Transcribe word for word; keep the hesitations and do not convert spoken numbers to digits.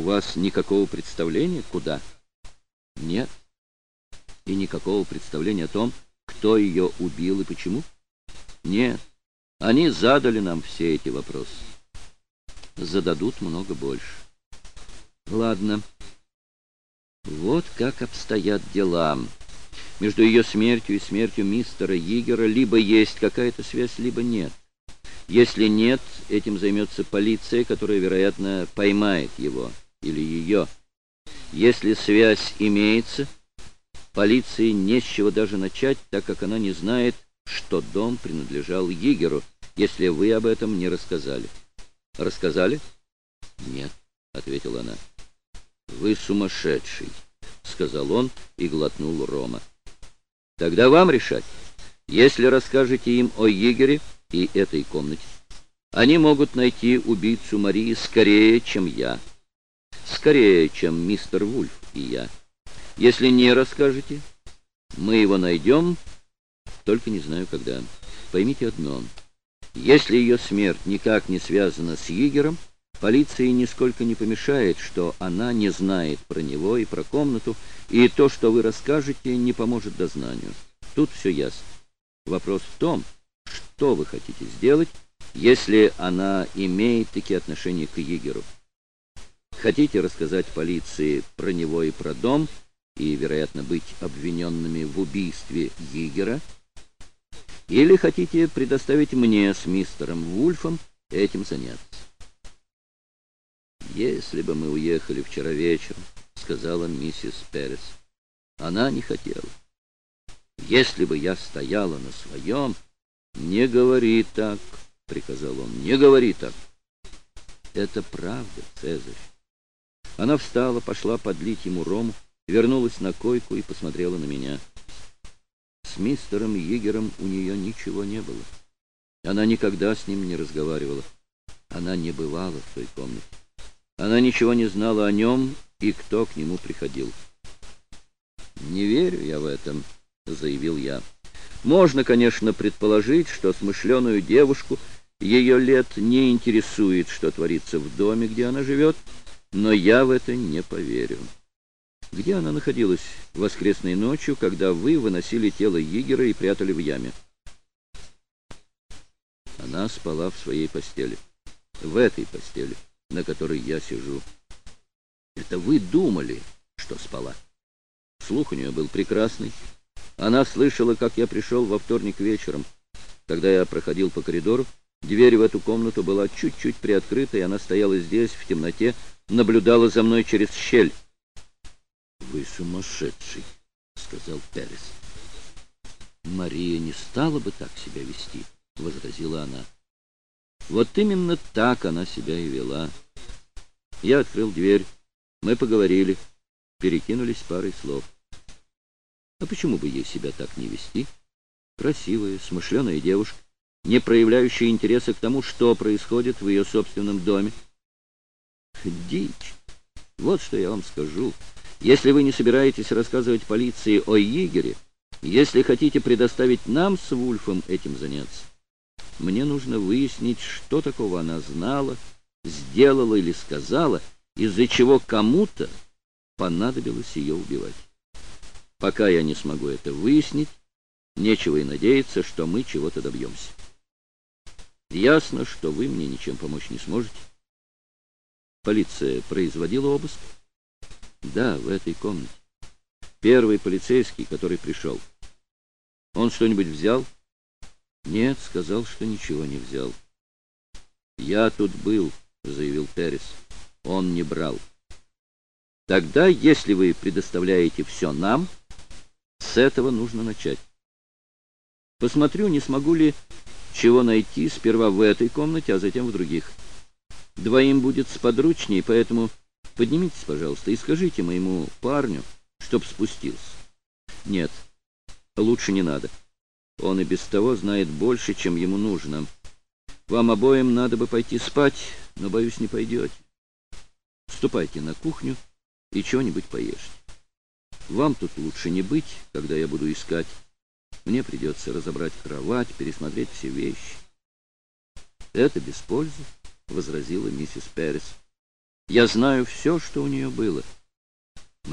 вас никакого представления, куда? Нет. И никакого представления о том, кто ее убил и почему? Нет. Они задали нам все эти вопросы. Зададут много больше. Ладно. Вот как обстоят дела. Между ее смертью и смертью мистера Йигера либо есть какая-то связь, либо нет. Если нет, этим займется полиция, которая, вероятно, поймает его или ее. Если связь имеется, полиции не с чего даже начать, так как она не знает, что дом принадлежал Йигеру, если вы об этом не рассказали. Рассказали? Нет, ответила она. Вы сумасшедший, сказал он и глотнул рома. Тогда вам решать. Если расскажете им о Йигере и этой комнате, они могут найти убийцу Марии скорее, чем я. Скорее, чем мистер Вульф и я. Если не расскажете, мы его найдем, только не знаю когда. Поймите одно. Если ее смерть никак не связана с Йигером, полиции нисколько не помешает, что она не знает про него и про комнату, и то, что вы расскажете, не поможет дознанию. Тут все ясно. Вопрос в том, что вы хотите сделать, если она имеет такие отношения к Йигеру. Хотите рассказать полиции про него и про дом, и, вероятно, быть обвиненными в убийстве Йигера, или хотите предоставить мне с мистером Вульфом этим заняться? «Если бы мы уехали вчера вечером», — сказала миссис Перес. Она не хотела. «Если бы я стояла на своем...» «Не говори так», — приказал он, — «не говори так». «Это правда, Цезарь». Она встала, пошла подлить ему рому, вернулась на койку и посмотрела на меня. С мистером Йигером у нее ничего не было. Она никогда с ним не разговаривала. Она не бывала в той комнате. Она ничего не знала о нем и кто к нему приходил. «Не верю я в этом», — заявил я. «Можно, конечно, предположить, что смышленую девушку ее лет не интересует, что творится в доме, где она живет, но я в это не поверю. Где она находилась воскресной ночью, когда вы выносили тело Йигера и прятали в яме?» Она спала в своей постели. В этой постели, на которой я сижу. Это вы думали, что спала? Слух у нее был прекрасный. Она слышала, как я пришел во вторник вечером. Когда я проходил по коридору, дверь в эту комнату была чуть-чуть приоткрыта, и она стояла здесь, в темноте, наблюдала за мной через щель. «Вы сумасшедший», — сказал Перес. «Мария не стала бы так себя вести», — возразила она. Вот именно так она себя и вела. Я открыл дверь, мы поговорили, перекинулись парой слов. А почему бы ей себя так не вести? Красивая, смышленая девушка, не проявляющая интереса к тому, что происходит в ее собственном доме. Дичь! Вот что я вам скажу. Если вы не собираетесь рассказывать полиции о Йигере, если хотите предоставить нам с Вульфом этим заняться, мне нужно выяснить, что такого она знала, сделала или сказала, из-за чего кому-то понадобилось ее убивать. Пока я не смогу это выяснить, нечего и надеяться, что мы чего-то добьемся. Ясно, что вы мне ничем помочь не сможете. Полиция производила обыск? Да, в этой комнате. Первый полицейский, который пришел. Он что-нибудь взял? Нет, сказал, что ничего не взял. Я тут был, заявил Перес. Он не брал. Тогда, если вы предоставляете все нам, с этого нужно начать. Посмотрю, не смогу ли чего найти сперва в этой комнате, а затем в других. Двоим будет сподручнее, поэтому поднимитесь, пожалуйста, и скажите моему парню, чтоб спустился. Нет, лучше не надо. Он и без того знает больше, чем ему нужно. Вам обоим надо бы пойти спать, но, боюсь, не пойдете. Ступайте на кухню и чего-нибудь поешьте. Вам тут лучше не быть, когда я буду искать. Мне придется разобрать кровать, пересмотреть все вещи. — Это без пользы, — возразила миссис Перес. Я знаю все, что у нее было.